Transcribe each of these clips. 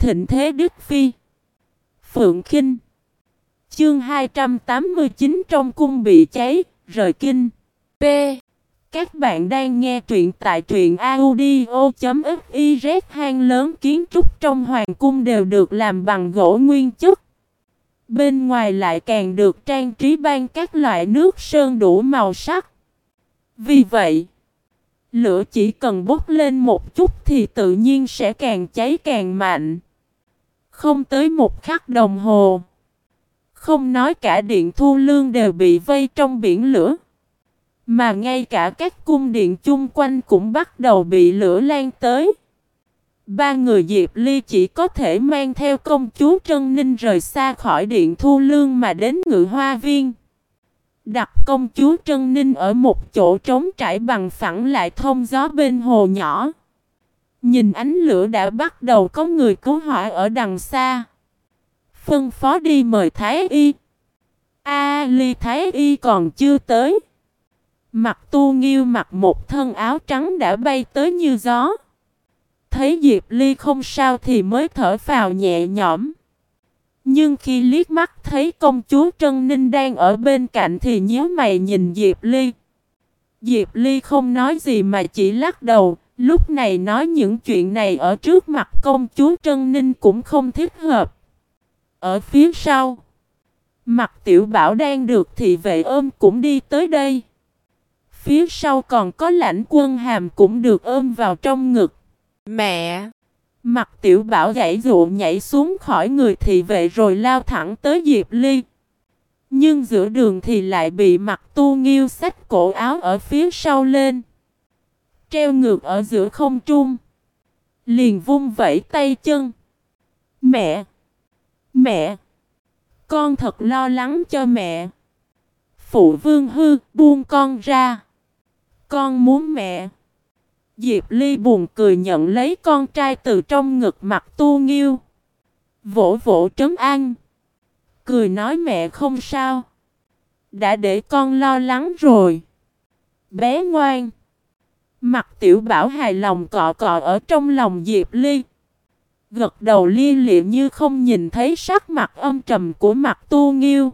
thịnh thế Đức Phi. Phượng Khinh. Chương 289 trong cung bị cháy, rời kinh. P. Các bạn đang nghe truyện tại truyện audio.fiz. Hang lớn kiến trúc trong hoàng cung đều được làm bằng gỗ nguyên chất. Bên ngoài lại càng được trang trí ban các loại nước sơn đủ màu sắc. Vì vậy, lửa chỉ cần bốc lên một chút thì tự nhiên sẽ càng cháy càng mạnh. Không tới một khắc đồng hồ, không nói cả Điện Thu Lương đều bị vây trong biển lửa, mà ngay cả các cung điện chung quanh cũng bắt đầu bị lửa lan tới. Ba người Diệp Ly chỉ có thể mang theo công chúa Trân Ninh rời xa khỏi Điện Thu Lương mà đến Ngự Hoa Viên. Đặt công chúa Trân Ninh ở một chỗ trống trải bằng phẳng lại thông gió bên hồ nhỏ. Nhìn ánh lửa đã bắt đầu có người cứu hỏa ở đằng xa. Phân phó đi mời Thái Y. Ly Thái Y còn chưa tới. Mặt Tu Nghiêu mặc một thân áo trắng đã bay tới như gió. Thấy Diệp Ly không sao thì mới thở phào nhẹ nhõm. Nhưng khi liếc mắt thấy công chúa Trân Ninh đang ở bên cạnh thì nhíu mày nhìn Diệp Ly. Diệp Ly không nói gì mà chỉ lắc đầu. Lúc này nói những chuyện này ở trước mặt công chúa Trân Ninh cũng không thích hợp. Ở phía sau, Mặt Tiểu Bảo đang được thị vệ ôm cũng đi tới đây. Phía sau còn có Lãnh Quân Hàm cũng được ôm vào trong ngực. Mẹ! Mặt Tiểu Bảo giãy giụa nhảy xuống khỏi người thị vệ rồi lao thẳng tới Diệp Ly. Nhưng giữa đường thì lại bị Mặt Tu Nghiêu xách cổ áo ở phía sau lên, treo ngược ở giữa không trung. Liền vung vẩy tay chân. Mẹ! Mẹ! Con thật lo lắng cho mẹ. Phụ vương hư, buông con ra. Con muốn mẹ. Diệp Ly buồn cười nhận lấy con trai từ trong ngực Mặt Tu Nghiêu. Vỗ vỗ trấn an. Cười nói mẹ không sao. Đã để con lo lắng rồi. Bé ngoan. Mặt Tiểu Bảo hài lòng cọ cọ ở trong lòng Diệp Ly. Gật đầu lia lịa như không nhìn thấy sắc mặt âm trầm của Mặt Tu Nghiêu.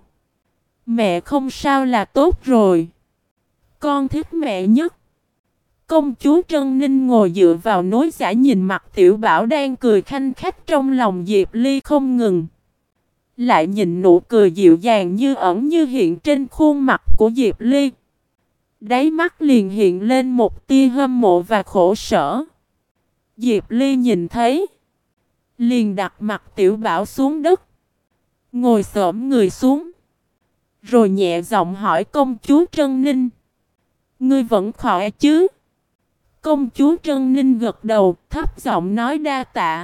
Mẹ không sao là tốt rồi. Con thích mẹ nhất. Công chúa Trân Ninh ngồi dựa vào nối giả nhìn Mặt Tiểu Bảo đang cười khanh khách trong lòng Diệp Ly không ngừng. Lại nhìn nụ cười dịu dàng như ẩn như hiện trên khuôn mặt của Diệp Ly. Đáy mắt liền hiện lên một tia hâm mộ và khổ sở. Diệp Ly nhìn thấy, liền đặt Mặt Tiểu Bảo xuống đất, ngồi xổm người xuống, rồi nhẹ giọng hỏi công chúa Trân Ninh. Ngươi vẫn khỏe chứ? Công chúa Trân Ninh gật đầu, thấp giọng nói đa tạ.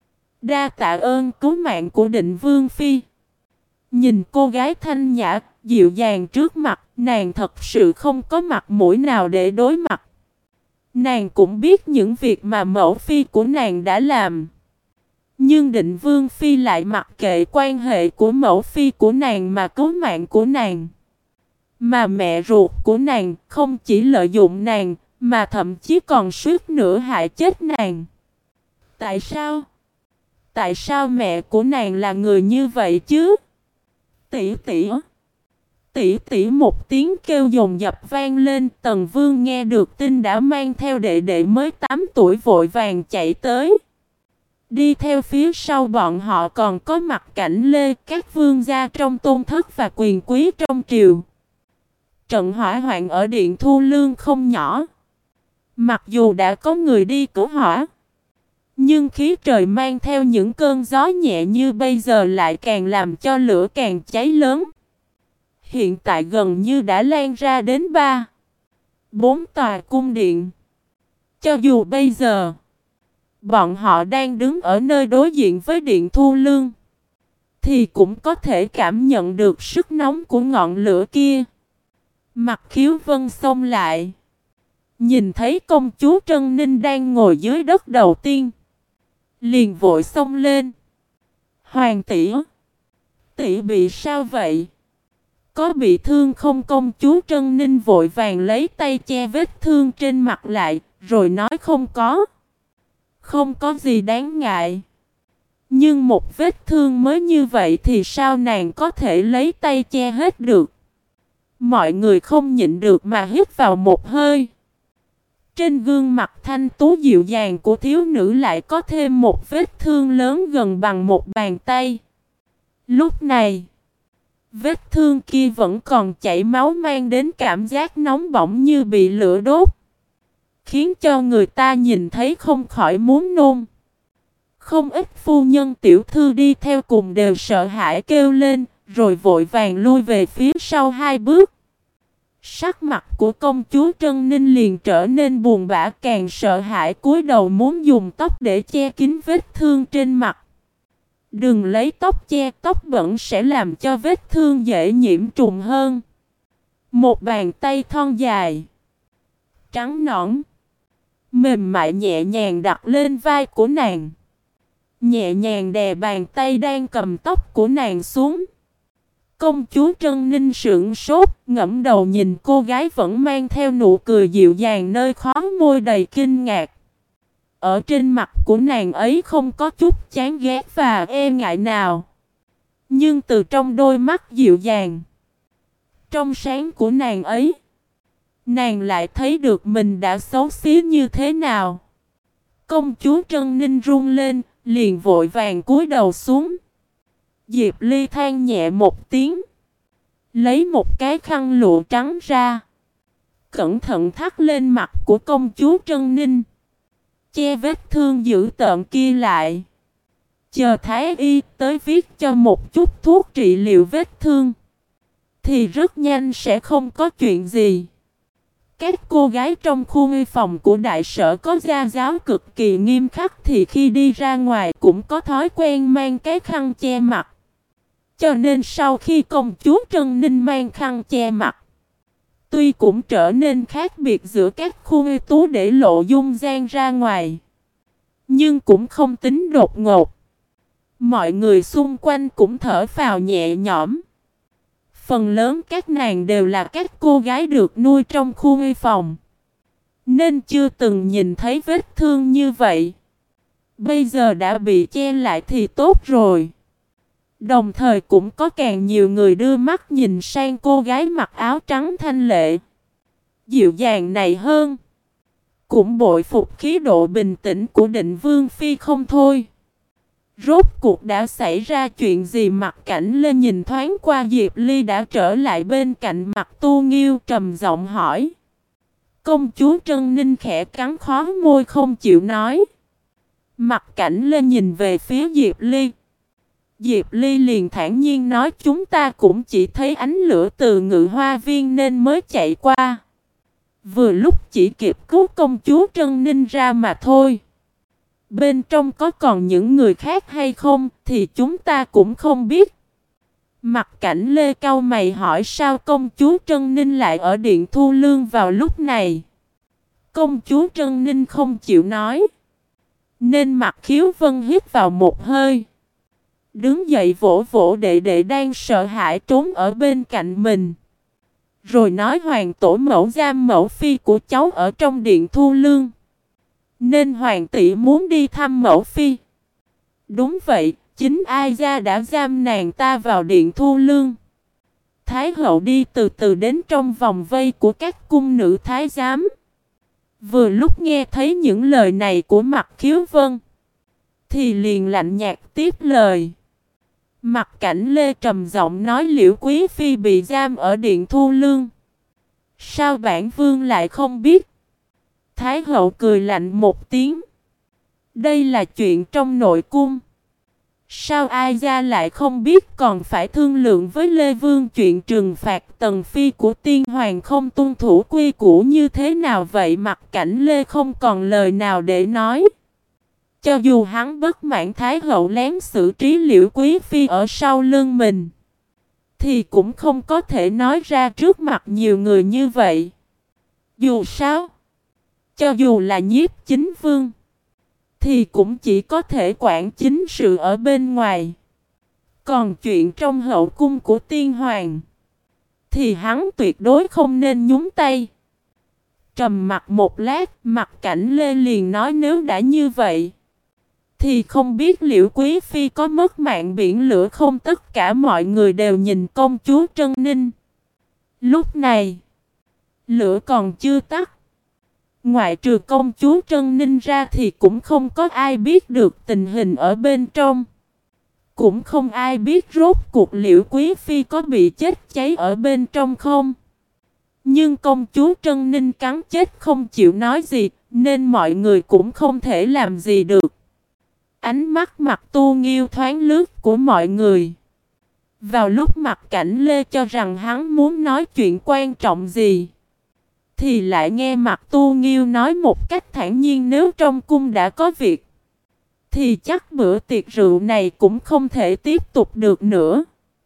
Đa tạ ơn cứu mạng của Định Vương Phi. Nhìn cô gái thanh nhã, dịu dàng trước mặt, nàng thật sự không có mặt mũi nào để đối mặt. Nàng cũng biết những việc mà mẫu phi của nàng đã làm. Nhưng Định Vương Phi lại mặc kệ quan hệ của mẫu phi của nàng mà cứu mạng của nàng. Mà mẹ ruột của nàng không chỉ lợi dụng nàng, mà thậm chí còn suýt nữa hại chết nàng. Tại sao? Tại sao mẹ của nàng là người như vậy chứ? Tỷ tỷ! Tỷ tỷ một tiếng kêu dồn dập vang lên. Tần Vương nghe được tin đã mang theo đệ đệ mới 8 tuổi vội vàng chạy tới. Đi theo phía sau bọn họ còn có Mặt Cảnh Lê, các vương gia trong tôn thất và quyền quý trong triều. Trận hỏa hoạn ở Điện Thu Lương không nhỏ. Mặc dù đã có người đi cứu hỏa, nhưng khí trời mang theo những cơn gió nhẹ như bây giờ lại càng làm cho lửa càng cháy lớn. Hiện tại gần như đã lan ra đến 3-4 tòa cung điện. Cho dù bây giờ bọn họ đang đứng ở nơi đối diện với Điện Thu Lương, thì cũng có thể cảm nhận được sức nóng của ngọn lửa kia. Mặt Khiếu Vân xông lại, nhìn thấy công chúa Trân Ninh đang ngồi dưới đất đầu tiên, liền vội xông lên. Hoàng tỷ! Tỷ bị sao vậy? Có bị thương không? Công chúa Trân Ninh vội vàng lấy tay che vết thương trên mặt lại, rồi nói không có. Không có gì đáng ngại. Nhưng một vết thương mới như vậy thì sao nàng có thể lấy tay che hết được? Mọi người không nhịn được mà hít vào một hơi. Trên gương mặt thanh tú dịu dàng của thiếu nữ lại có thêm một vết thương lớn gần bằng một bàn tay. Lúc này, vết thương kia vẫn còn chảy máu mang đến cảm giác nóng bỏng như bị lửa đốt, khiến cho người ta nhìn thấy không khỏi muốn nôn. Không ít phu nhân tiểu thư đi theo cùng đều sợ hãi kêu lên, rồi vội vàng lui về phía sau 2 bước. Sắc mặt của công chúa Trân Ninh liền trở nên buồn bã, càng sợ hãi cúi đầu muốn dùng tóc để che kín vết thương trên mặt. Đừng lấy tóc che, tóc bẩn sẽ làm cho vết thương dễ nhiễm trùng hơn. Một bàn tay thon dài, trắng nõn, mềm mại nhẹ nhàng đặt lên vai của nàng. Nhẹ nhàng đè bàn tay đang cầm tóc của nàng xuống. Công chúa Trân Ninh sững sốt, ngẫm đầu nhìn cô gái vẫn mang theo nụ cười dịu dàng nơi khóe môi đầy kinh ngạc. Ở trên mặt của nàng ấy không có chút chán ghét và e ngại nào. Nhưng từ trong đôi mắt dịu dàng, trong sáng của nàng ấy, nàng lại thấy được mình đã xấu xí như thế nào. Công chúa Trân Ninh run lên, liền vội vàng cúi đầu xuống. Diệp Ly than nhẹ một tiếng, lấy một cái khăn lụa trắng ra, cẩn thận thắt lên mặt của công chúa Trân Ninh, che vết thương dữ tợn kia lại. Chờ thái y tới viết cho một chút thuốc trị liệu vết thương, thì rất nhanh sẽ không có chuyện gì. Các cô gái trong khu nghi phòng của đại sở có gia giáo cực kỳ nghiêm khắc thì khi đi ra ngoài cũng có thói quen mang cái khăn che mặt. Cho nên sau khi công chúa Trân Ninh mang khăn che mặt, tuy cũng trở nên khác biệt giữa các khu nghi tú để lộ dung nhan ra ngoài, nhưng cũng không tính đột ngột. Mọi người xung quanh cũng thở phào nhẹ nhõm. Phần lớn các nàng đều là các cô gái được nuôi trong khu nghi phòng, nên chưa từng nhìn thấy vết thương như vậy. Bây giờ đã bị che lại thì tốt rồi. Đồng thời cũng có càng nhiều người đưa mắt nhìn sang cô gái mặc áo trắng thanh lệ, dịu dàng này hơn. Cũng bội phục khí độ bình tĩnh của Định Vương Phi không thôi. Rốt cuộc đã xảy ra chuyện gì? Mặt Cảnh lên nhìn thoáng qua Diệp Ly đã trở lại bên cạnh mặt Tu Nghiêu, trầm giọng hỏi. Công chúa Trân Ninh khẽ cắn khó môi không chịu nói. Mặt Cảnh lên nhìn về phía Diệp Ly. Diệp Ly liền thản nhiên nói, chúng ta cũng chỉ thấy ánh lửa từ Ngự Hoa Viên nên mới chạy qua. Vừa lúc chỉ kịp cứu công chúa Trân Ninh ra mà thôi. Bên trong có còn những người khác hay không thì chúng ta cũng không biết. Mặt Cảnh Lê cau mày hỏi, sao công chúa Trân Ninh lại ở Điện Thu Lương vào lúc này? Công chúa Trân Ninh không chịu nói, nên Mặt Khiếu Vân hít vào một hơi, đứng dậy vỗ vỗ đệ đệ đang sợ hãi trốn ở bên cạnh mình, rồi nói, hoàng tổ mẫu giam mẫu phi của cháu ở trong Điện Thu Lương, nên hoàng tỷ muốn đi thăm mẫu phi. Đúng vậy, chính Ai Gia đã giam nàng ta vào Điện Thu Lương. Thái hậu đi từ từ đến trong vòng vây của các cung nữ thái giám. Vừa lúc nghe thấy những lời này của Mặt Khiếu Vân, thì liền lạnh nhạt tiếp lời. Mặt Cảnh Lê trầm giọng nói, Liễu Quý Phi bị giam ở Điện Thu Lương. Sao bản vương lại không biết? Thái hậu cười lạnh một tiếng. Đây là chuyện trong nội cung. Sao Ai Gia lại không biết, còn phải thương lượng với Lê Vương chuyện trừng phạt tần phi của tiên hoàng không tuân thủ quy củ như thế nào vậy? Mặt Cảnh Lê không còn lời nào để nói. Cho dù hắn bất mãn Thái hậu lén xử trí Liễu Quý Phi ở sau lưng mình, thì cũng không có thể nói ra trước mặt nhiều người như vậy. Dù sao, cho dù là Nhiếp Chính Vương, thì cũng chỉ có thể quản chính sự ở bên ngoài. Còn chuyện trong hậu cung của tiên hoàng, thì hắn tuyệt đối không nên nhúng tay. Trầm mặt một lát, Mặt Cảnh Lê liền nói, nếu đã như vậy, Thì không biết Liễu Quý Phi có mất mạng biển lửa không? Tất cả mọi người đều nhìn công chúa Trân Ninh. Lúc này, lửa còn chưa tắt. Ngoại trừ công chúa Trân Ninh ra thì cũng không có ai biết được tình hình ở bên trong. Cũng không ai biết rốt cuộc Liễu Quý Phi có bị chết cháy ở bên trong không. Nhưng công chúa Trân Ninh cắn chết không chịu nói gì, nên mọi người cũng không thể làm gì được. Ánh mắt Mặc Tu Nghiêu thoáng lướt của mọi người. Vào lúc Mặc Cảnh Lê cho rằng hắn muốn nói chuyện quan trọng gì, thì lại nghe Mặc Tu Nghiêu nói một cách thản nhiên, nếu trong cung đã có việc, thì chắc bữa tiệc rượu này cũng không thể tiếp tục được nữa.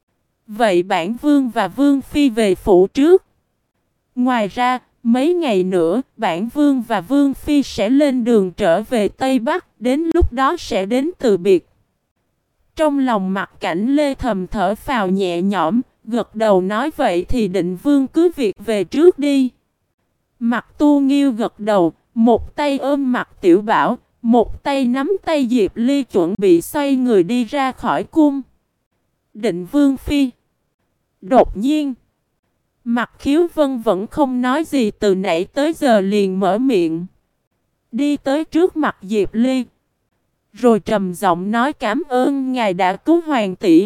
Vậy bản vương và vương phi về phủ trước. Ngoài ra, mấy ngày nữa, bản vương và vương phi sẽ lên đường trở về Tây Bắc, đến lúc đó sẽ đến từ biệt. Trong lòng Mặc Cảnh Lê thầm thở phào nhẹ nhõm, gật đầu nói vậy thì định vương cứ việc về trước đi. Mặc Tu Nghiêu gật đầu, một tay ôm Mặc Tiểu Bảo, một tay nắm tay Diệp Ly chuẩn bị xoay người đi ra khỏi cung. Định vương phi. Đột nhiên, Mặc Khiếu Vân vẫn không nói gì từ nãy tới giờ liền mở miệng. Đi tới trước mặt Diệp Ly. Rồi trầm giọng nói cảm ơn ngài đã cứu hoàng tỷ.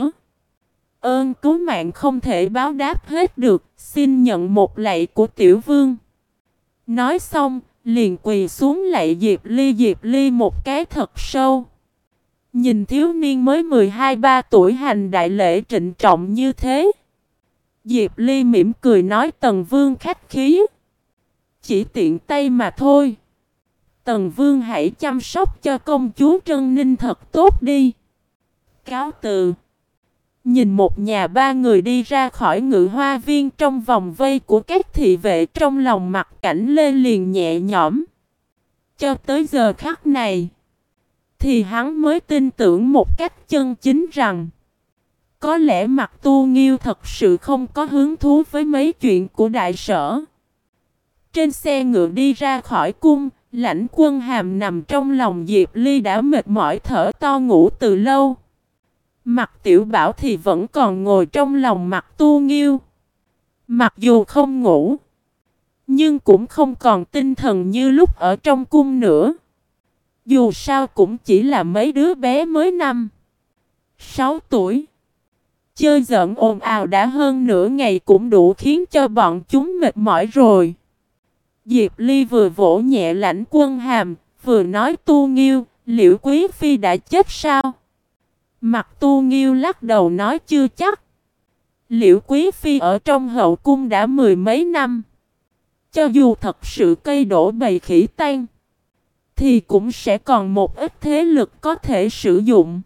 Ơn cứu mạng không thể báo đáp hết được, xin nhận một lạy của tiểu vương. Nói xong, liền quỳ xuống lạy Diệp Ly một cái thật sâu. Nhìn thiếu niên mới 12-13 tuổi hành đại lễ trịnh trọng như thế. Diệp Ly mỉm cười nói Tần Vương khách khí. Chỉ tiện tay mà thôi. Tần Vương hãy chăm sóc cho công chúa Trân Ninh thật tốt đi. Cáo từ. Nhìn một nhà ba người đi ra khỏi Ngự Hoa Viên trong vòng vây của các thị vệ, trong lòng Mặc Cảnh Lê liền nhẹ nhõm. Cho tới giờ khắc này, thì hắn mới tin tưởng một cách chân chính rằng có lẽ Mặc Tu Nghiêu thật sự không có hứng thú với mấy chuyện của đại sở. Trên xe ngựa đi ra khỏi cung, Lãnh Quân Hàm nằm trong lòng Diệp Ly đã mệt mỏi thở to ngủ từ lâu. Mặc Tiểu Bảo thì vẫn còn ngồi trong lòng Mặc Tu Nghiêu. Mặc dù không ngủ, nhưng cũng không còn tinh thần như lúc ở trong cung nữa. Dù sao cũng chỉ là mấy đứa bé mới 5-6 tuổi. Chơi giỡn ồn ào đã hơn nửa ngày cũng đủ khiến cho bọn chúng mệt mỏi rồi. Diệp Ly vừa vỗ nhẹ Lãnh Quân Hàm, vừa nói Tu Nghiêu, Liễu Quý Phi đã chết sao? Mặc Tu Nghiêu lắc đầu nói chưa chắc. Liễu Quý Phi ở trong hậu cung đã 10 mấy năm. Cho dù thật sự cây đổ bầy khỉ tan, thì cũng sẽ còn một ít thế lực có thể sử dụng.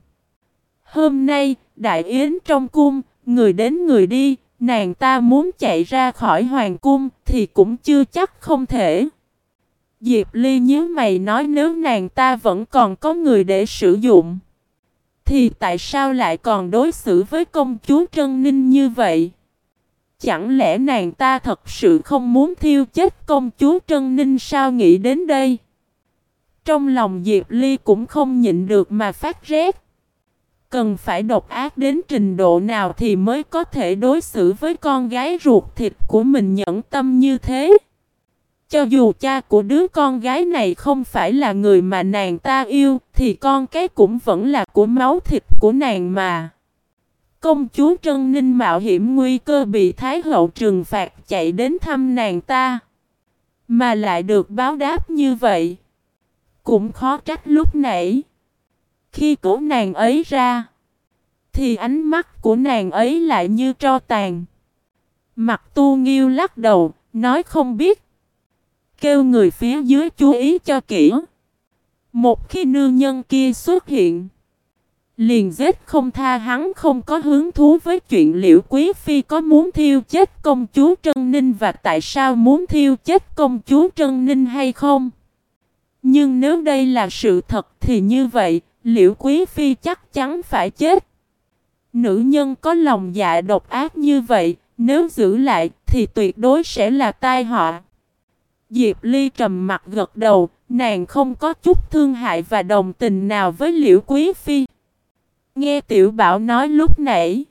Hôm nay, đại yến trong cung, người đến người đi, nàng ta muốn chạy ra khỏi hoàng cung thì cũng chưa chắc không thể. Diệp Ly nhíu mày nói nếu nàng ta vẫn còn có người để sử dụng, thì tại sao lại còn đối xử với công chúa Trân Ninh như vậy? Chẳng lẽ nàng ta thật sự không muốn thiêu chết công chúa Trân Ninh sao? Nghĩ đến đây, trong lòng Diệp Ly cũng không nhịn được mà phát rét. Cần phải độc ác đến trình độ nào thì mới có thể đối xử với con gái ruột thịt của mình nhẫn tâm như thế? Cho dù cha của đứa con gái này không phải là người mà nàng ta yêu, thì con cái cũng vẫn là của máu thịt của nàng mà. Công chúa Trân Ninh mạo hiểm nguy cơ bị Thái hậu trừng phạt chạy đến thăm nàng ta, mà lại được báo đáp như vậy. Cũng khó trách lúc nãy, khi cổ nàng ấy ra, thì ánh mắt của nàng ấy lại như tro tàn. Mặc Tu Nghiêu lắc đầu, nói không biết. Kêu người phía dưới chú ý cho kỹ. Một khi nương nhân kia xuất hiện, liền giết không tha. Hắn không có hứng thú với chuyện Liễu Quý Phi có muốn thiêu chết công chúa Trân Ninh và tại sao muốn thiêu chết công chúa Trân Ninh hay không. Nhưng nếu đây là sự thật thì như vậy, Liễu Quý Phi chắc chắn phải chết. Nữ nhân có lòng dạ độc ác như vậy, nếu giữ lại thì tuyệt đối sẽ là tai họa. Diệp Ly trầm mặt gật đầu, Nàng không có chút thương hại và đồng tình nào với Liễu Quý Phi. Nghe Tiểu Bảo nói lúc nãy,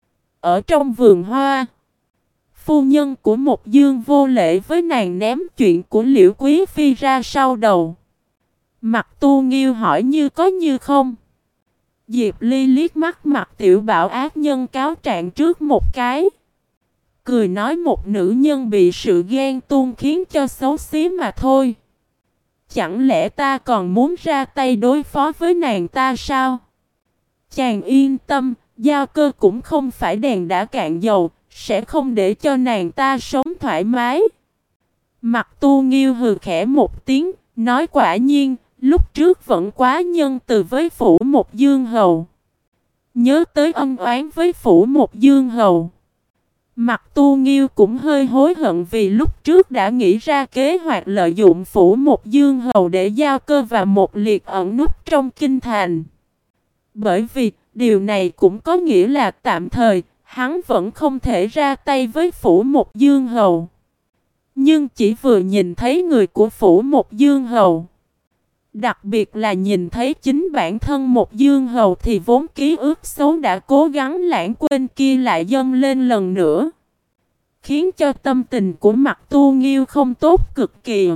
ở trong vườn hoa, phu nhân của Mộc Dương vô lễ với nàng ném chuyện của Liễu Quý Phi ra sau đầu. Mặt Tu Nghiêu hỏi như có như không. Diệp Ly liếc mắt mặt Tiểu Bảo ác nhân cáo trạng trước một cái. Cười nói một nữ nhân bị sự ghen tuông khiến cho xấu xí mà thôi. Chẳng lẽ ta còn muốn ra tay đối phó với nàng ta sao? Chàng yên tâm, Giao Cơ cũng không phải đèn đã cạn dầu, sẽ không để cho nàng ta sống thoải mái. Mặt Tu Nghiêu hừ khẽ một tiếng, nói quả nhiên, lúc trước vẫn quá nhân từ với Phủ Mộc Dương Hầu. Nhớ tới ân oán với Phủ Mộc Dương Hầu, mặt Tu Nghiêu cũng hơi hối hận vì lúc trước đã nghĩ ra kế hoạch lợi dụng Phủ Mộc Dương Hầu để Giao Cơ và Một Liệt ẩn núp trong kinh thành. Bởi vì điều này cũng có nghĩa là tạm thời hắn vẫn không thể ra tay với Phủ Mộc Dương Hầu. Nhưng chỉ vừa nhìn thấy người của Phủ Mộc Dương Hầu, đặc biệt là nhìn thấy chính bản thân Mộc Dương Hầu, thì vốn ký ức xấu đã cố gắng lãng quên kia lại dâng lên lần nữa, khiến cho tâm tình của mặt Tu Nghiêu không tốt cực kỳ.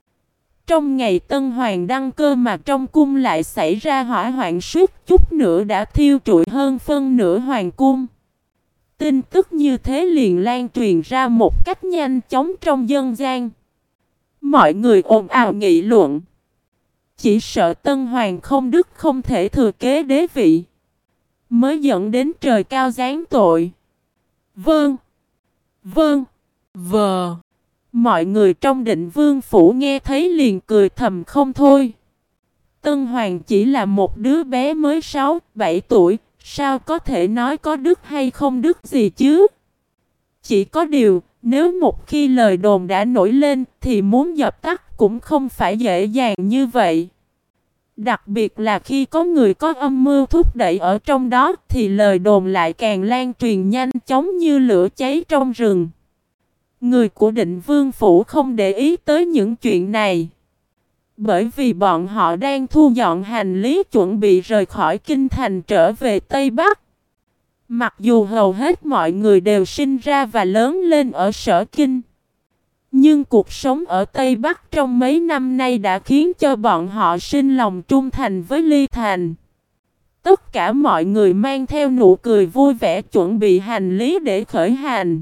Trong ngày Tân Hoàng đăng cơ mà trong cung lại xảy ra hỏa hoạn, suýt chút nữa đã thiêu trụi hơn phân nửa hoàng cung. Tin tức như thế liền lan truyền ra một cách nhanh chóng trong dân gian. Mọi người ồn ào nghị luận. Chỉ sợ Tân Hoàng không đức không thể thừa kế đế vị, mới dẫn đến trời cao giáng tội. Vâng, vâng, vờ. Mọi người trong Định Vương phủ nghe thấy liền cười thầm không thôi. Tân Hoàng chỉ là một đứa bé mới 6-7 tuổi, sao có thể nói có đức hay không đức gì chứ? Chỉ có điều, nếu một khi lời đồn đã nổi lên thì muốn dập tắt cũng không phải dễ dàng như vậy. Đặc biệt là khi có người có âm mưu thúc đẩy ở trong đó thì lời đồn lại càng lan truyền nhanh chóng như lửa cháy trong rừng. Người của Định Vương phủ không để ý tới những chuyện này, bởi vì bọn họ đang thu dọn hành lý chuẩn bị rời khỏi kinh thành trở về Tây Bắc. Mặc dù hầu hết mọi người đều sinh ra và lớn lên ở Sở Kinh, nhưng cuộc sống ở Tây Bắc trong mấy năm nay đã khiến cho bọn họ sinh lòng trung thành với Ly Thành. Tất cả mọi người mang theo nụ cười vui vẻ chuẩn bị hành lý để khởi hành.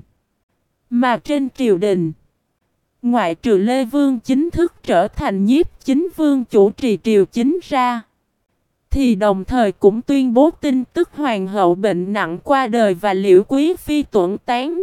Mà trên triều đình, ngoại trừ Lê Vương chính thức trở thành nhiếp chính vương chủ trì triều chính ra, thì đồng thời cũng tuyên bố tin tức hoàng hậu bệnh nặng qua đời và Liễu Quý Phi tuẫn tán.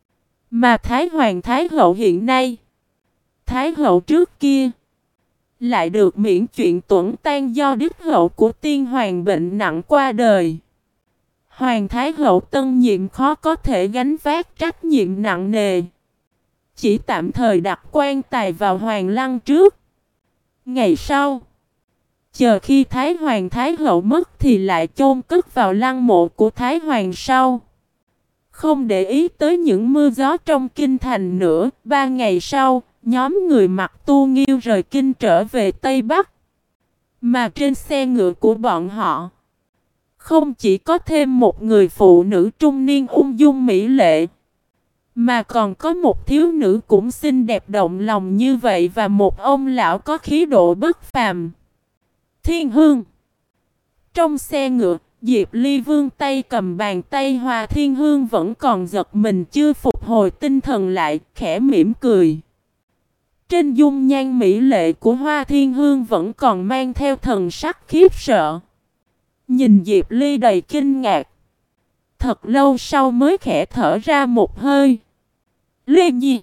Mà Thái Hoàng Thái hậu hiện nay, Thái hậu trước kia, lại được miễn chuyện tuẫn tang do đích hậu của tiên hoàng bệnh nặng qua đời. Hoàng Thái hậu tân nhiệm khó có thể gánh vác trách nhiệm nặng nề, chỉ tạm thời đặt quan tài vào hoàng lăng trước. Ngày sau, chờ khi Thái Hoàng Thái hậu mất thì lại chôn cất vào lăng mộ của Thái Hoàng sau. Không để ý tới những mưa gió trong kinh thành nữa, 3 ngày sau, nhóm người mặc Tu Nghiêu rời kinh trở về Tây Bắc. Mà trên xe ngựa của bọn họ, không chỉ có thêm một người phụ nữ trung niên ung dung mỹ lệ, mà còn có một thiếu nữ cũng xinh đẹp động lòng như vậy và một ông lão có khí độ bất phàm. Thiên Hương. Trong xe ngựa, Diệp Ly vươn tay cầm bàn tay Hoa Thiên Hương vẫn còn giật mình chưa phục hồi tinh thần lại, khẽ mỉm cười. Trên dung nhan mỹ lệ của Hoa Thiên Hương vẫn còn mang theo thần sắc khiếp sợ. Nhìn Diệp Ly đầy kinh ngạc, thật lâu sau mới khẽ thở ra một hơi. Ly Nhi,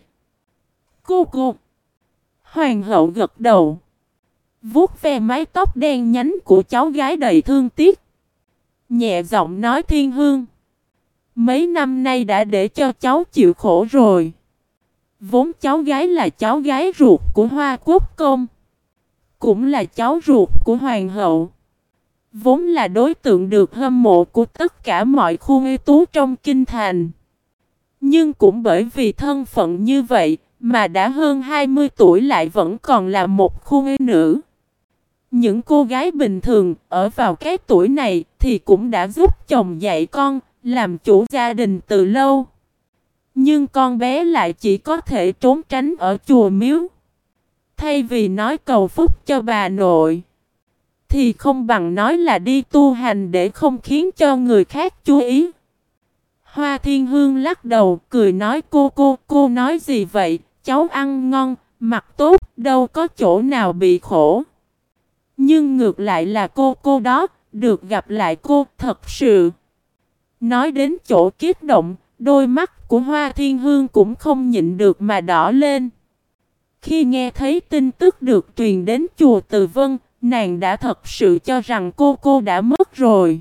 cô. Hoàng hậu gật đầu, vuốt ve mái tóc đen nhánh của cháu gái đầy thương tiếc, nhẹ giọng nói Thiên Hương, mấy năm nay đã để cho cháu chịu khổ rồi. Vốn cháu gái là cháu gái ruột của Hoa Quốc Công, cũng là cháu ruột của Hoàng hậu, vốn là đối tượng được hâm mộ của tất cả mọi khu ưu tú trong kinh thành. Nhưng cũng bởi vì thân phận như vậy, mà đã hơn 20 tuổi lại vẫn còn là một khuê nữ. Những cô gái bình thường ở vào cái tuổi này thì cũng đã giúp chồng dạy con, làm chủ gia đình từ lâu. Nhưng con bé lại chỉ có thể trốn tránh ở chùa miếu. Thay vì nói cầu phúc cho bà nội, thì không bằng nói là đi tu hành để không khiến cho người khác chú ý. Hoa Thiên Hương lắc đầu cười nói cô nói gì vậy, cháu ăn ngon, mặc tốt, đâu có chỗ nào bị khổ. Nhưng ngược lại là cô đó, được gặp lại cô thật sự. Nói đến chỗ kích động, đôi mắt của Hoa Thiên Hương cũng không nhịn được mà đỏ lên. Khi nghe thấy tin tức được truyền đến chùa Từ Vân, nàng đã thật sự cho rằng cô đã mất rồi.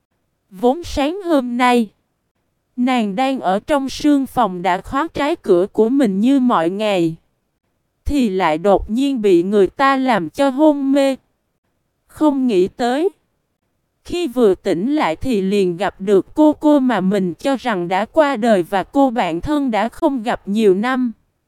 Vốn sáng hôm nay, nàng đang ở trong sương phòng đã khóa trái cửa của mình như mọi ngày, thì lại đột nhiên bị người ta làm cho hôn mê. Không nghĩ tới, khi vừa tỉnh lại thì liền gặp được cô mà mình cho rằng đã qua đời và cô bạn thân đã không gặp nhiều năm.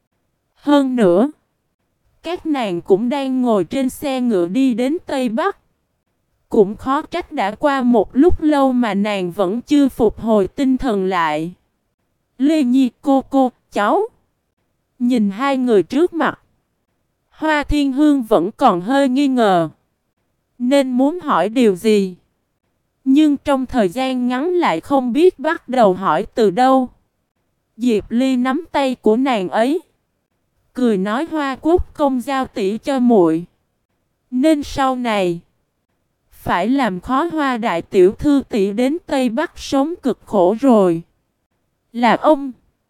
Hơn nữa, các nàng cũng đang ngồi trên xe ngựa đi đến Tây Bắc. Cũng khó trách đã qua một lúc lâu mà nàng vẫn chưa phục hồi tinh thần lại. Lê Nhi cô, cháu. Nhìn hai người trước mặt, Hoa Thiên Hương vẫn còn hơi nghi ngờ, nên muốn hỏi điều gì. Nhưng trong thời gian ngắn lại không biết bắt đầu hỏi từ đâu. Diệp Ly nắm tay của nàng ấy, cười nói Hoa Quốc công giao tỷ cho muội, nên sau này phải làm khó Hoa đại tiểu thư tỷ đến Tây Bắc sống cực khổ rồi. Là ông.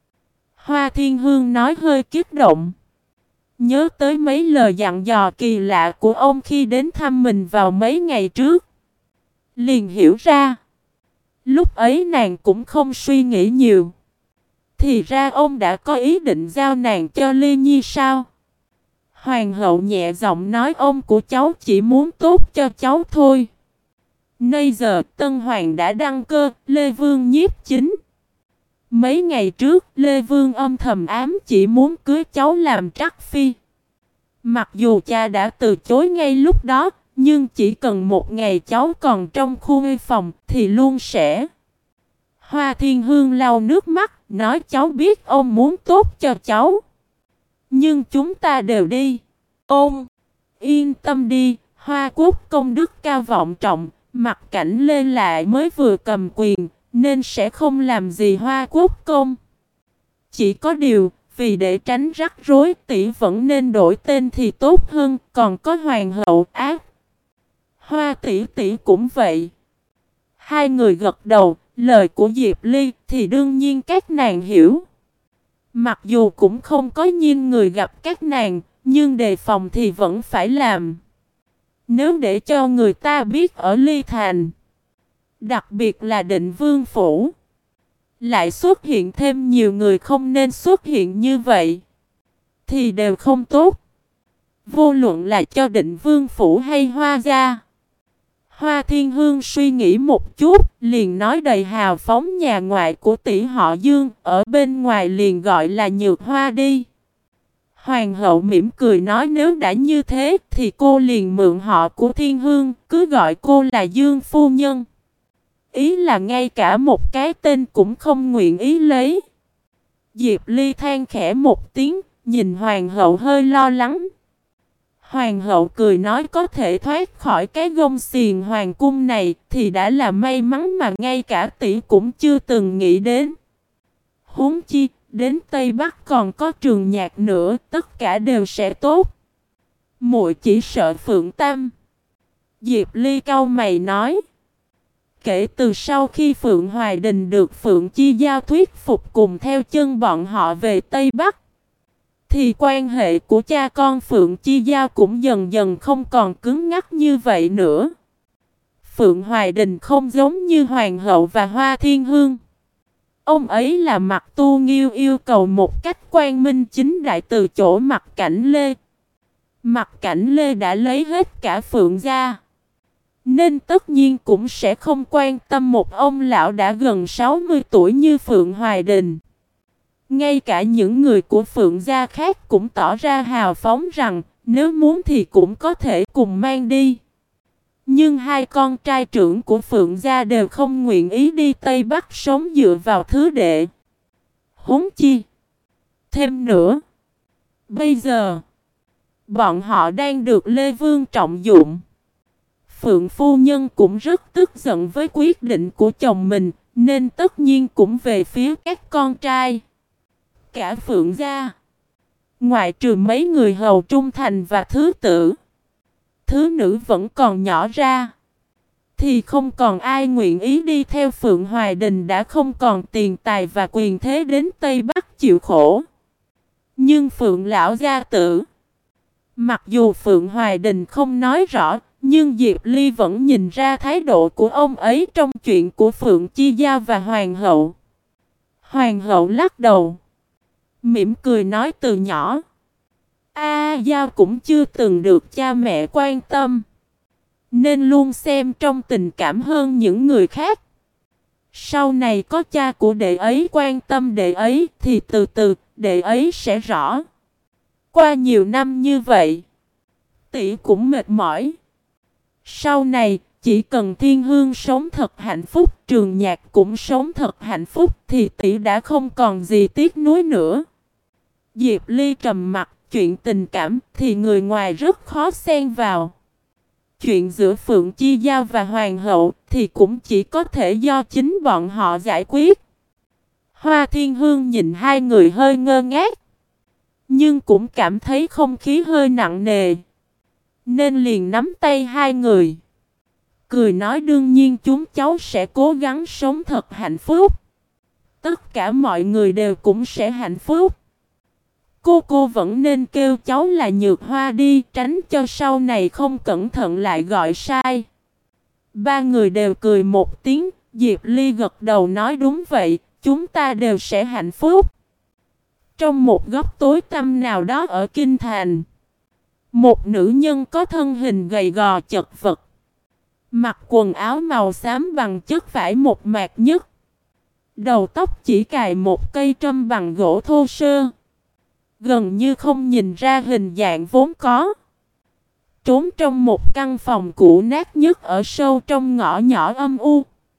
Hoa Thiên Hương nói hơi kích động, nhớ tới mấy lời dặn dò kỳ lạ của ông khi đến thăm mình vào mấy ngày trước. Liền hiểu ra, lúc ấy nàng cũng không suy nghĩ nhiều. Thì ra ông đã có ý định giao nàng cho Ly Nhi sao? Hoàng hậu nhẹ giọng nói ông của cháu chỉ muốn tốt cho cháu thôi. Bây giờ Tân Hoàng đã đăng cơ, Lê Vương nhiếp chính. Mấy ngày trước Lê Vương âm thầm ám chỉ muốn cưới cháu làm trắc phi. Mặc dù cha đã từ chối ngay lúc đó, nhưng chỉ cần một ngày cháu còn trong khu phòng thì luôn sẽ. Hoa Thiên Hương lau nước mắt, nói cháu biết ông muốn tốt cho cháu. Nhưng chúng ta đều đi. Ôm, yên tâm đi, Hoa Quốc công đức cao vọng trọng, Mặt Cảnh Lê lại mới vừa cầm quyền, nên sẽ không làm gì Hoa Quốc công. Chỉ có điều, vì để tránh rắc rối tỷ vẫn nên đổi tên thì tốt hơn, còn có hoàng hậu ác. Hoa tỷ tỷ cũng vậy. Hai người gật đầu, lời của Diệp Ly thì đương nhiên các nàng hiểu. Mặc dù cũng không có nhiên người gặp các nàng, nhưng đề phòng thì vẫn phải làm. Nếu để cho người ta biết ở Ly Thành, đặc biệt là Định Vương Phủ, lại xuất hiện thêm nhiều người không nên xuất hiện như vậy, thì đều không tốt. Vô luận là cho Định Vương Phủ hay Hoa gia. Hoa Thiên Hương suy nghĩ một chút, liền nói đầy hào phóng nhà ngoại của tỷ họ Dương, ở bên ngoài liền gọi là Nhược Hoa đi. Hoàng hậu mỉm cười nói nếu đã như thế thì cô liền mượn họ của Thiên Hương, cứ gọi cô là Dương phu nhân. Ý là ngay cả một cái tên cũng không nguyện ý lấy. Diệp Ly than khẽ một tiếng, nhìn hoàng hậu hơi lo lắng. Hoàng hậu cười nói có thể thoát khỏi cái gông xiềng hoàng cung này thì đã là may mắn mà ngay cả tỷ cũng chưa từng nghĩ đến. Huống chi, đến Tây Bắc còn có trường nhạc nữa, tất cả đều sẽ tốt. Muội chỉ sợ Phượng Tam. Diệp Ly cau mày nói. Kể từ sau khi Phượng Hoài Đình được Phượng Chi Giao thuyết phục cùng theo chân bọn họ về Tây Bắc, thì quan hệ của cha con Phượng Chi Giao cũng dần dần không còn cứng ngắc như vậy nữa. Phượng Hoài Đình không giống như Hoàng hậu và Hoa Thiên Hương. Ông ấy là Mặt Tu Nghiêu yêu cầu một cách quang minh chính đại từ chỗ Mặt Cảnh Lê. Mặt Cảnh Lê đã lấy hết cả Phượng gia, nên tất nhiên cũng sẽ không quan tâm một ông lão đã gần 60 tuổi như Phượng Hoài Đình. Ngay cả những người của Phượng gia khác cũng tỏ ra hào phóng rằng nếu muốn thì cũng có thể cùng mang đi. Nhưng hai con trai trưởng của Phượng gia đều không nguyện ý đi Tây Bắc sống dựa vào thứ đệ. Huống chi. Thêm nữa. Bây giờ, bọn họ đang được Lê Vương trọng dụng. Phượng phu nhân cũng rất tức giận với quyết định của chồng mình, nên tất nhiên cũng về phía các con trai. Cả Phượng gia, ngoại trừ mấy người hầu trung thành và thứ tử, thứ nữ vẫn còn nhỏ ra, thì không còn ai nguyện ý đi theo Phượng Hoài Đình đã không còn tiền tài và quyền thế đến Tây Bắc chịu khổ. Nhưng Phượng lão gia tử, mặc dù Phượng Hoài Đình không nói rõ, nhưng Diệp Ly vẫn nhìn ra thái độ của ông ấy trong chuyện của Phượng Chi Giao và Hoàng hậu. Hoàng hậu lắc đầu, mỉm cười nói từ nhỏ, Giao cũng chưa từng được cha mẹ quan tâm, nên luôn xem trong tình cảm hơn những người khác. Sau này có cha của đệ ấy quan tâm đệ ấy thì từ từ đệ ấy sẽ rõ. Qua nhiều năm như vậy, tỷ cũng mệt mỏi. Sau này, chỉ cần Thiên Hương sống thật hạnh phúc, Trường Nhạc cũng sống thật hạnh phúc thì tỷ đã không còn gì tiếc nuối nữa. Diệp Ly trầm mặt, chuyện tình cảm thì người ngoài rất khó xen vào. Chuyện giữa Phượng Chi Giao và Hoàng hậu thì cũng chỉ có thể do chính bọn họ giải quyết. Hoa Thiên Hương nhìn hai người hơi ngơ ngác, nhưng cũng cảm thấy không khí hơi nặng nề, nên liền nắm tay hai người, cười nói đương nhiên chúng cháu sẽ cố gắng sống thật hạnh phúc. Tất cả mọi người đều cũng sẽ hạnh phúc. Cô vẫn nên kêu cháu là Nhược Hoa đi, tránh cho sau này không cẩn thận lại gọi sai. Ba người đều cười một tiếng, Diệp Ly gật đầu nói đúng vậy, chúng ta đều sẽ hạnh phúc. Trong một góc tối tăm nào đó ở Kinh Thành, một nữ nhân có thân hình gầy gò chật vật, mặc quần áo màu xám bằng chất vải một mạc nhất, đầu tóc chỉ cài một cây trâm bằng gỗ thô sơ, gần như không nhìn ra hình dạng vốn có. Trốn trong một căn phòng cũ nát nhất ở sâu trong ngõ nhỏ âm u.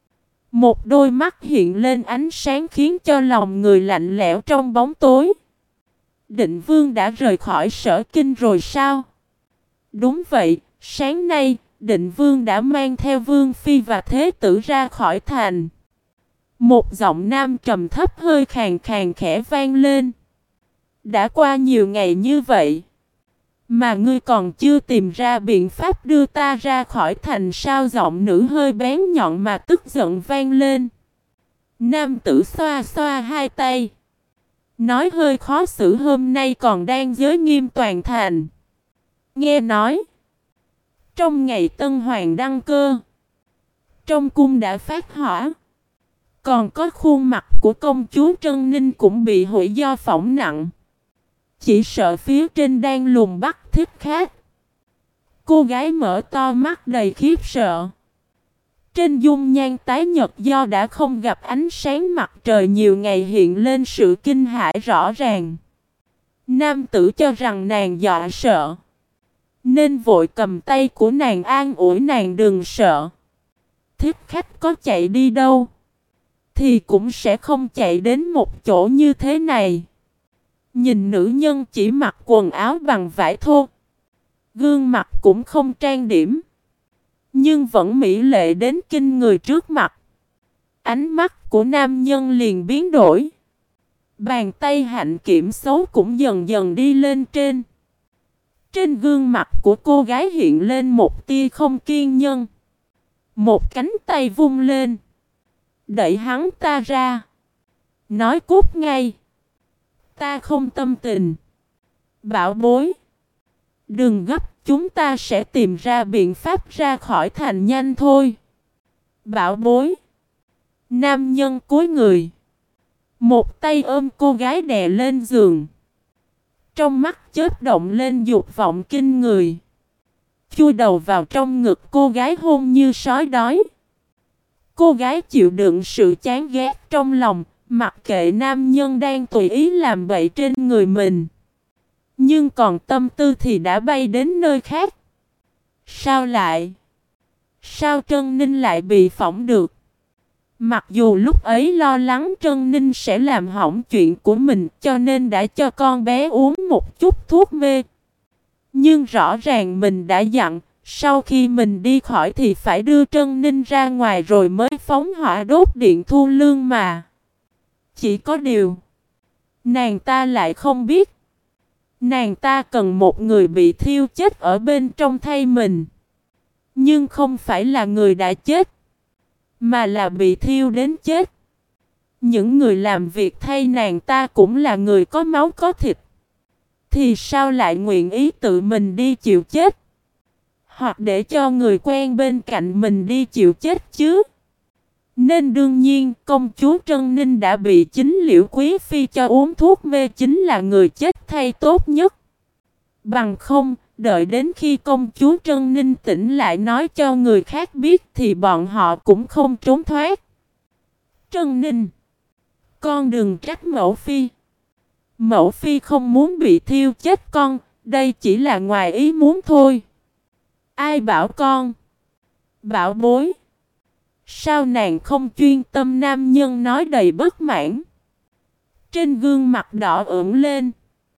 Một đôi mắt hiện lên ánh sáng khiến cho lòng người lạnh lẽo trong bóng tối. Định Vương đã rời khỏi Sở Kinh rồi sao? Đúng vậy, sáng nay, Định Vương đã mang theo Vương Phi và Thế Tử ra khỏi thành. Một giọng nam trầm thấp hơi khàn khàn khẽ vang lên. Đã qua nhiều ngày như vậy, mà ngươi còn chưa tìm ra biện pháp đưa ta ra khỏi thành sao? Giọng nữ hơi bén nhọn mà tức giận vang lên. Nam tử xoa xoa hai tay, nói hơi khó xử, hôm nay còn đang giới nghiêm toàn thành. Nghe nói, trong ngày Tân Hoàng đăng cơ, trong cung đã phát hỏa. Còn có khuôn mặt của công chúa Trân Ninh cũng bị hủy do phỏng nặng. Chỉ sợ phía trên đang lùng bắt thích khách. Cô gái mở to mắt đầy khiếp sợ. Trên dung nhan tái nhợt do đã không gặp ánh sáng mặt trời nhiều ngày hiện lên sự kinh hãi rõ ràng. Nam tử cho rằng nàng dọa sợ, nên vội cầm tay của nàng an ủi nàng đừng sợ. Thích khách có chạy đi đâu thì cũng sẽ không chạy đến một chỗ như thế này. Nhìn nữ nhân chỉ mặc quần áo bằng vải thô, gương mặt cũng không trang điểm, nhưng vẫn mỹ lệ đến kinh người trước mặt. Ánh mắt của nam nhân liền biến đổi. Bàn tay hạnh kiểm xấu cũng dần dần đi lên trên. Trên gương mặt của cô gái hiện lên một tia không kiên nhẫn. Một cánh tay vung lên, đẩy hắn ta ra, nói cút ngay. Ta không tâm tình. Bảo bối, đừng gấp, chúng ta sẽ tìm ra biện pháp ra khỏi thành nhanh thôi. Bảo bối. Nam nhân cúi người, một tay ôm cô gái đè lên giường. Trong mắt chớp động lên dục vọng kinh người. Chui đầu vào trong ngực cô gái hôn như sói đói. Cô gái chịu đựng sự chán ghét trong lòng, Mặc kệ nam nhân đang tùy ý làm bậy trên người mình. Nhưng còn tâm tư thì đã bay đến nơi khác. Sao lại? Sao Trân Ninh lại bị phỏng được? Mặc dù lúc ấy lo lắng Trân Ninh sẽ làm hỏng chuyện của mình cho nên đã cho con bé uống một chút thuốc mê. Nhưng rõ ràng mình đã dặn, sau khi mình đi khỏi thì phải đưa Trân Ninh ra ngoài rồi mới phóng hỏa đốt điện thu lương mà. Chỉ có điều, nàng ta lại không biết. Nàng ta cần một người bị thiêu chết ở bên trong thay mình. Nhưng không phải là người đã chết, mà là bị thiêu đến chết. Những người làm việc thay nàng ta cũng là người có máu có thịt. Thì sao lại nguyện ý tự mình đi chịu chết? Hoặc để cho người quen bên cạnh mình đi chịu chết chứ? Nên đương nhiên công chúa Trân Ninh đã bị chính Liễu Quý Phi cho uống thuốc mê chính là người chết thay tốt nhất. Bằng không, đợi đến khi công chúa Trân Ninh tỉnh lại nói cho người khác biết thì bọn họ cũng không trốn thoát. Trân Ninh, con đừng trách mẫu phi. Mẫu phi không muốn bị thiêu chết con, đây chỉ là ngoài ý muốn thôi. Ai bảo con? Bảo bối. Sao nàng không chuyên tâm nam nhân nói đầy bất mãn. Trên gương mặt đỏ ửng lên.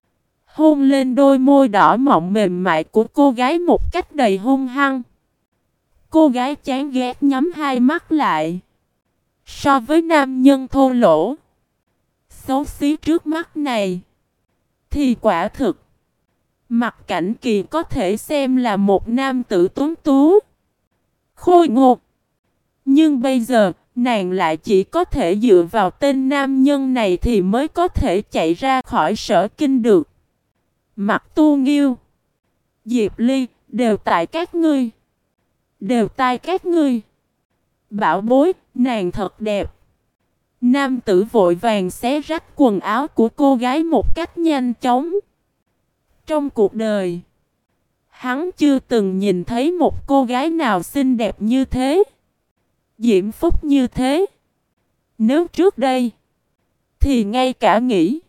Hôn lên đôi môi đỏ mọng mềm mại của cô gái một cách đầy hung hăng. Cô gái chán ghét nhắm hai mắt lại. So với nam nhân thô lỗ, xấu xí trước mắt này, thì quả thực Mặc Cảnh Kỳ có thể xem là một nam tử tuấn tú, khôi ngột. Nhưng bây giờ, nàng lại chỉ có thể dựa vào tên nam nhân này thì mới có thể chạy ra khỏi Sở Kinh được. Mặc Tu Nghiêu, Diệp Ly, đều tại các ngươi. Đều tại các ngươi. Bảo bối, nàng thật đẹp. Nam tử vội vàng xé rách quần áo của cô gái một cách nhanh chóng. Trong cuộc đời, hắn chưa từng nhìn thấy một cô gái nào xinh đẹp như thế, diễm phúc như thế. Nếu trước đây, thì ngay cả nghĩ,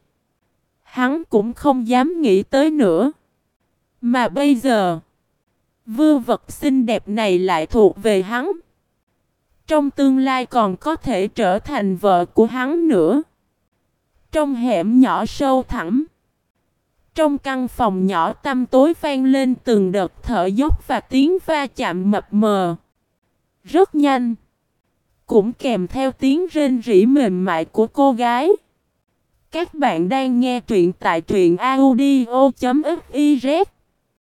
hắn cũng không dám nghĩ tới nữa. Mà bây giờ, vưu vật xinh đẹp này lại thuộc về hắn. Trong tương lai còn có thể trở thành vợ của hắn nữa. Trong hẻm nhỏ sâu thẳm, trong căn phòng nhỏ tăm tối vang lên từng đợt thở dốc và tiếng va chạm mập mờ. Rất nhanh, cũng kèm theo tiếng rên rỉ mềm mại của cô gái. Các bạn đang nghe truyện tại truyện audio.fiz